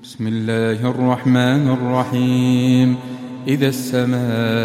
بسم الله الرحمن الرحيم. إذا السماء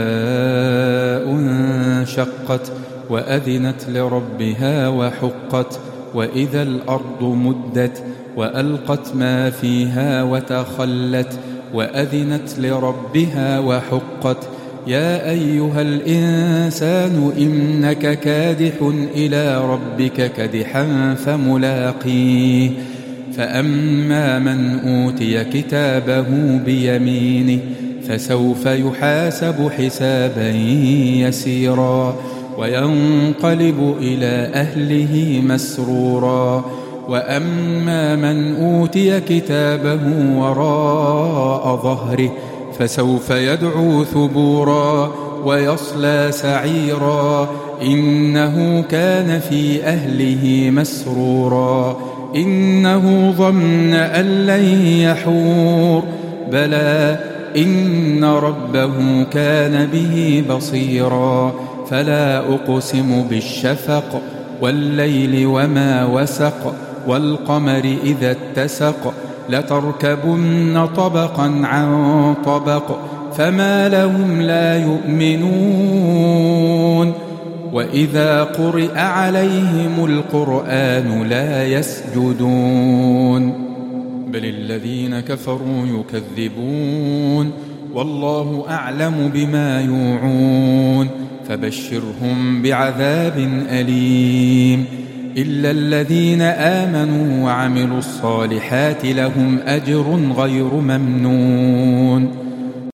انشقت وأذنت لربها وحقت، وإذا الأرض مدت وألقت ما فيها وتخلت وأذنت لربها وحقت. يا أيها الإنسان إنك كادح إلى ربك كدحا فملاقيه. فأما من أوتي كتابه بيمينه فسوف يحاسب حسابا يسيرا وينقلب إلى أهله مسرورا. وأما من أوتي كتابه وراء ظهره فسوف يدعو ثبورا ويصلى سعيرا إنه كان في أهله مسرورا إنه ظن أن لن يحور بلى إن ربه كان به بصيرا. فلا أقسم بالشفق والليل وما وسق والقمر إذا اتسق لتركبن طبقا عن طبق فما لهم لا يؤمنون. وإذا قرئ عليهم القرآن لا يسجدون بل الذين كفروا يكذبون والله أعلم بما يوعون فبشرهم بعذاب أليم. إلا الذين آمنوا وعملوا الصالحات لهم أجر غير ممنون